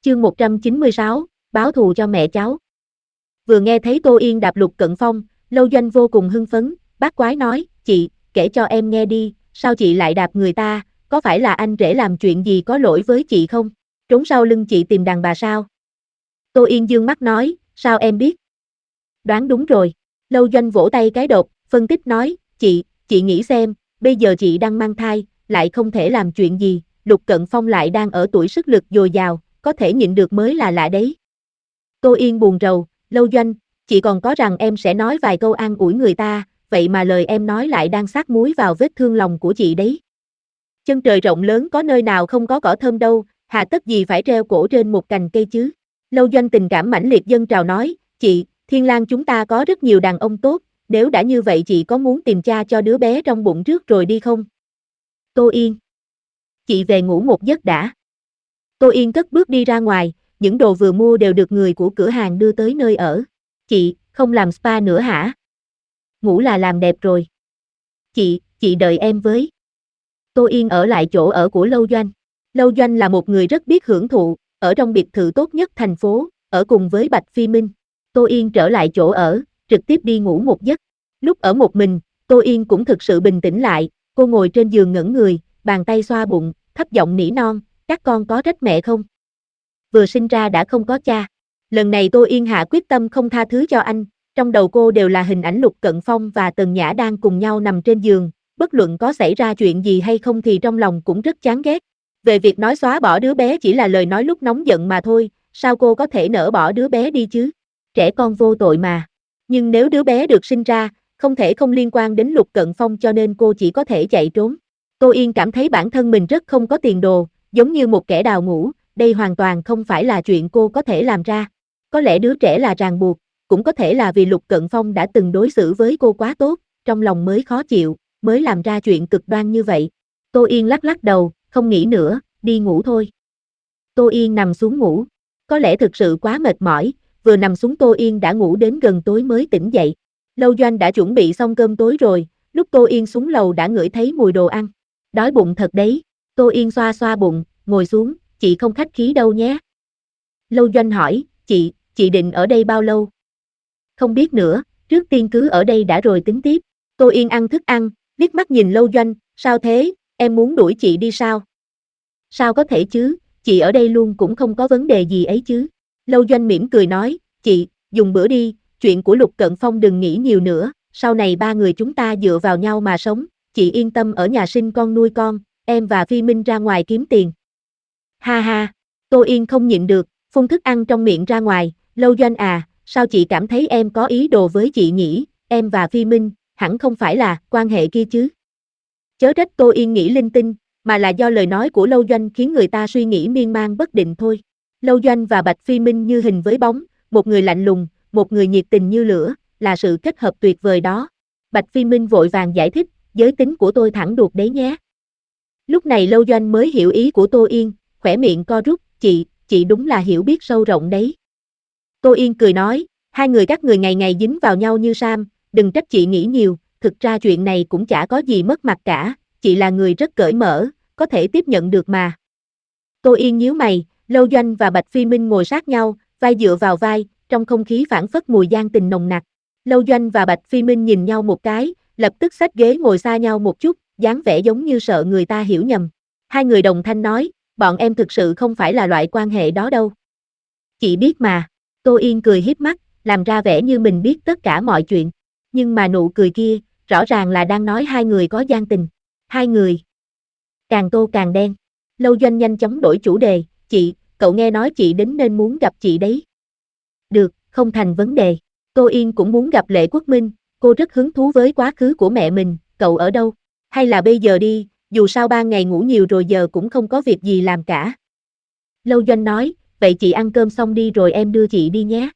Chương 196, báo thù cho mẹ cháu. Vừa nghe thấy Tô Yên đạp Lục Cận Phong, Lâu Doanh vô cùng hưng phấn, bác quái nói, chị, kể cho em nghe đi, sao chị lại đạp người ta, có phải là anh rể làm chuyện gì có lỗi với chị không? Trốn sau lưng chị tìm đàn bà sao? Tô Yên dương mắt nói, sao em biết? Đoán đúng rồi. Lâu Doanh vỗ tay cái đột, phân tích nói, chị nghĩ xem, bây giờ chị đang mang thai, lại không thể làm chuyện gì, Lục Cận Phong lại đang ở tuổi sức lực dồi dào, có thể nhịn được mới là lạ đấy. Tô Yên buồn rầu, Lâu Doanh, chị còn có rằng em sẽ nói vài câu an ủi người ta, vậy mà lời em nói lại đang sát muối vào vết thương lòng của chị đấy. Chân trời rộng lớn có nơi nào không có cỏ thơm đâu, hà tất gì phải treo cổ trên một cành cây chứ. Lâu Doanh tình cảm mãnh liệt dâng trào nói, chị, Thiên Lang chúng ta có rất nhiều đàn ông tốt, nếu đã như vậy chị có muốn tìm cha cho đứa bé trong bụng trước rồi đi không? Tô Yên, chị về ngủ một giấc đã. Tô Yên cất bước đi ra ngoài, những đồ vừa mua đều được người của cửa hàng đưa tới nơi ở. Chị, không làm spa nữa hả? Ngủ là làm đẹp rồi. Chị đợi em với. Tô Yên ở lại chỗ ở của Lâu Doanh. Lâu Doanh là một người rất biết hưởng thụ, ở trong biệt thự tốt nhất thành phố, ở cùng với Bạch Phi Minh. Tô Yên trở lại chỗ ở, trực tiếp đi ngủ một giấc. Lúc ở một mình, Tô Yên cũng thực sự bình tĩnh lại, cô ngồi trên giường ngẩn người, bàn tay xoa bụng, thấp giọng nỉ non, các con có trách mẹ không? Vừa sinh ra đã không có cha. Lần này Tô Yên hạ quyết tâm không tha thứ cho anh, trong đầu cô đều là hình ảnh Lục Cận Phong và Tần Nhã đang cùng nhau nằm trên giường, bất luận có xảy ra chuyện gì hay không thì trong lòng cũng rất chán ghét. Về việc nói xóa bỏ đứa bé chỉ là lời nói lúc nóng giận mà thôi, sao cô có thể nỡ bỏ đứa bé đi chứ? Trẻ con vô tội mà. Nhưng nếu đứa bé được sinh ra, không thể không liên quan đến Lục Cận Phong cho nên cô chỉ có thể chạy trốn. Tô Yên cảm thấy bản thân mình rất không có tiền đồ, giống như một kẻ đào ngũ, đây hoàn toàn không phải là chuyện cô có thể làm ra. Có lẽ đứa trẻ là ràng buộc, cũng có thể là vì Lục Cận Phong đã từng đối xử với cô quá tốt, trong lòng mới khó chịu, mới làm ra chuyện cực đoan như vậy. Tô Yên lắc lắc đầu, không nghĩ nữa, đi ngủ thôi. Tô Yên nằm xuống ngủ. Có lẽ thực sự quá mệt mỏi, vừa nằm xuống Tô Yên đã ngủ đến gần tối mới tỉnh dậy. Lâu Doanh đã chuẩn bị xong cơm tối rồi, lúc Tô Yên xuống lầu đã ngửi thấy mùi đồ ăn. Đói bụng thật đấy. Tô Yên xoa xoa bụng, ngồi xuống, chị không khách khí đâu nhé. Lâu Doanh hỏi, chị định ở đây bao lâu? Không biết nữa, trước tiên cứ ở đây đã rồi tính tiếp. Tô Yên ăn thức ăn, liếc mắt nhìn Lâu Doanh, sao thế, em muốn đuổi chị đi sao? Sao có thể chứ, chị ở đây luôn cũng không có vấn đề gì ấy chứ. Lâu Doanh mỉm cười nói, chị, dùng bữa đi, chuyện của Lục Cận Phong đừng nghĩ nhiều nữa, sau này ba người chúng ta dựa vào nhau mà sống, chị yên tâm ở nhà sinh con nuôi con, em và Phi Minh ra ngoài kiếm tiền. Ha ha, Tô Yên không nhịn được, phun thức ăn trong miệng ra ngoài, Lâu Doanh à, sao chị cảm thấy em có ý đồ với chị nhỉ, em và Phi Minh, hẳn không phải là quan hệ kia chứ. Chớ trách Tô Yên nghĩ linh tinh, mà là do lời nói của Lâu Doanh khiến người ta suy nghĩ miên man bất định thôi. Lâu Doanh và Bạch Phi Minh như hình với bóng, một người lạnh lùng, một người nhiệt tình như lửa, là sự kết hợp tuyệt vời đó. Bạch Phi Minh vội vàng giải thích, giới tính của tôi thẳng đuột đấy nhé. Lúc này Lâu Doanh mới hiểu ý của Tô Yên, khỏe miệng co rút, chị đúng là hiểu biết sâu rộng đấy. Tô Yên cười nói, hai người các người ngày ngày dính vào nhau như sam, đừng trách chị nghĩ nhiều, thực ra chuyện này cũng chả có gì mất mặt cả, chị là người rất cởi mở, có thể tiếp nhận được mà. Tô Yên nhíu mày, Lâu Doanh và Bạch Phi Minh ngồi sát nhau, vai dựa vào vai, trong không khí phảng phất mùi gian tình nồng nặc. Lâu Doanh và Bạch Phi Minh nhìn nhau một cái, lập tức xách ghế ngồi xa nhau một chút, dáng vẻ giống như sợ người ta hiểu nhầm. Hai người đồng thanh nói, bọn em thực sự không phải là loại quan hệ đó đâu. Chị biết mà. Tô Yên cười híp mắt, làm ra vẻ như mình biết tất cả mọi chuyện. Nhưng mà nụ cười kia, rõ ràng là đang nói hai người có gian tình. Hai người. Càng tô càng đen. Lâu Doanh nhanh chóng đổi chủ đề, chị, cậu nghe nói chị đến nên muốn gặp chị đấy. Được, không thành vấn đề. Tô Yên cũng muốn gặp Lệ Quốc Minh, cô rất hứng thú với quá khứ của mẹ mình, cậu ở đâu? Hay là bây giờ đi, dù sao 3 ngày ngủ nhiều rồi giờ cũng không có việc gì làm cả. Lâu Doanh nói, vậy chị ăn cơm xong đi rồi em đưa chị đi nhé.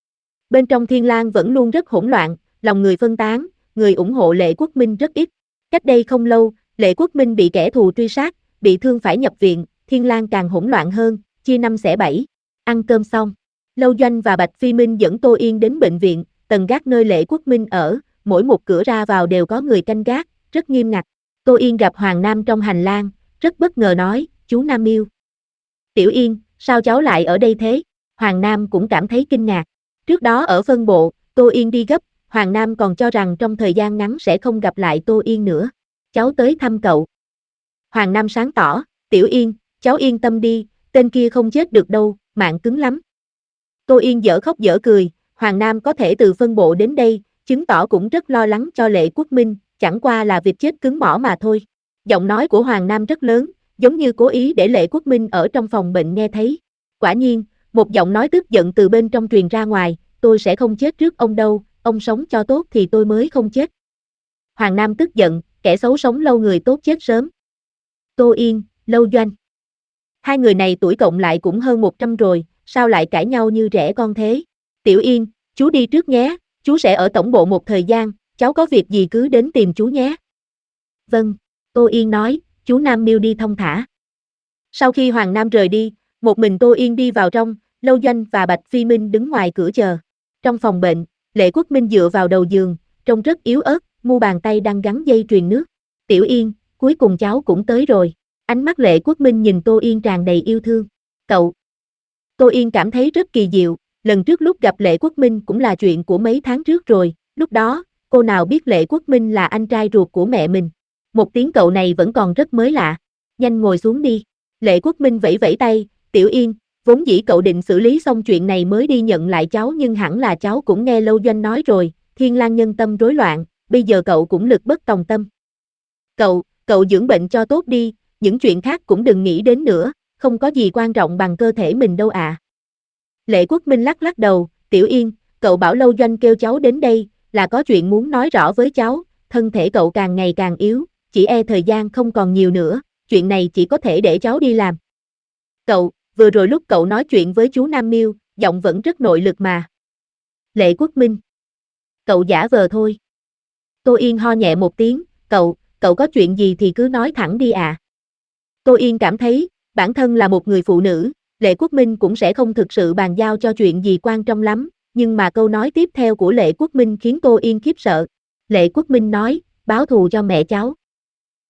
Bên trong Thiên Lang vẫn luôn rất hỗn loạn, lòng người phân tán, người ủng hộ Lệ Quốc Minh rất ít. Cách đây không lâu, Lệ Quốc Minh bị kẻ thù truy sát, bị thương phải nhập viện, Thiên Lang càng hỗn loạn hơn, chia năm xẻ bảy. Ăn cơm xong, Lâu Doanh và Bạch Phi Minh dẫn Tô Yên đến bệnh viện, tầng gác nơi Lệ Quốc Minh ở, mỗi một cửa ra vào đều có người canh gác, rất nghiêm ngặt. Tô Yên gặp Hoàng Nam trong hành lang, rất bất ngờ nói, chú Nam Yêu. Tiểu Yên, sao cháu lại ở đây thế? Hoàng Nam cũng cảm thấy kinh ngạc. Trước đó ở phân bộ, Tô Yên đi gấp, Hoàng Nam còn cho rằng trong thời gian ngắn sẽ không gặp lại Tô Yên nữa. Cháu tới thăm cậu. Hoàng Nam sáng tỏ, Tiểu Yên, cháu yên tâm đi, tên kia không chết được đâu, mạng cứng lắm. Tô Yên dở khóc dở cười, Hoàng Nam có thể từ phân bộ đến đây, chứng tỏ cũng rất lo lắng cho Lệ Quốc Minh, chẳng qua là việc chết cứng mỏ mà thôi. Giọng nói của Hoàng Nam rất lớn, giống như cố ý để Lệ Quốc Minh ở trong phòng bệnh nghe thấy. Quả nhiên, một giọng nói tức giận từ bên trong truyền ra ngoài, tôi sẽ không chết trước ông đâu, ông sống cho tốt thì tôi mới không chết. Hoàng Nam tức giận, kẻ xấu sống lâu người tốt chết sớm. Tô Yên, Lâu Doanh. Hai người này tuổi cộng lại cũng hơn 100 rồi, sao lại cãi nhau như trẻ con thế? Tiểu Yên, chú đi trước nhé, chú sẽ ở tổng bộ một thời gian, cháu có việc gì cứ đến tìm chú nhé. Vâng, Tô Yên nói, chú Nam Miêu đi thong thả. Sau khi Hoàng Nam rời đi, một mình Tô Yên đi vào trong, Lâu Doanh và Bạch Phi Minh đứng ngoài cửa chờ. Trong phòng bệnh, Lệ Quốc Minh dựa vào đầu giường, trông rất yếu ớt, mu bàn tay đang gắn dây truyền nước. Tiểu Yên, cuối cùng cháu cũng tới rồi. Ánh mắt Lệ Quốc Minh nhìn Tô Yên tràn đầy yêu thương. Cậu. Tô Yên cảm thấy rất kỳ diệu, lần trước lúc gặp Lệ Quốc Minh cũng là chuyện của mấy tháng trước rồi, lúc đó, cô nào biết Lệ Quốc Minh là anh trai ruột của mẹ mình. Một tiếng cậu này vẫn còn rất mới lạ. Nhanh ngồi xuống đi. Lệ Quốc Minh vẫy vẫy tay, Tiểu Yên, vốn dĩ cậu định xử lý xong chuyện này mới đi nhận lại cháu nhưng hẳn là cháu cũng nghe Lâu Doanh nói rồi, Thiên Lang nhân tâm rối loạn, bây giờ cậu cũng lực bất tòng tâm. Cậu dưỡng bệnh cho tốt đi, những chuyện khác cũng đừng nghĩ đến nữa, không có gì quan trọng bằng cơ thể mình đâu ạ. Lệ Quốc Minh lắc lắc đầu, Tiểu Yên, cậu bảo Lâu Doanh kêu cháu đến đây, là có chuyện muốn nói rõ với cháu, thân thể cậu càng ngày càng yếu, chỉ e thời gian không còn nhiều nữa, chuyện này chỉ có thể để cháu đi làm. Cậu, vừa rồi lúc cậu nói chuyện với chú Nam Miêu, giọng vẫn rất nội lực mà. Lệ Quốc Minh. Cậu giả vờ thôi. Tô Yên ho nhẹ một tiếng, cậu có chuyện gì thì cứ nói thẳng đi à. Tô Yên cảm thấy, bản thân là một người phụ nữ, Lệ Quốc Minh cũng sẽ không thực sự bàn giao cho chuyện gì quan trọng lắm, nhưng mà câu nói tiếp theo của Lệ Quốc Minh khiến Tô Yên khiếp sợ. Lệ Quốc Minh nói, báo thù cho mẹ cháu.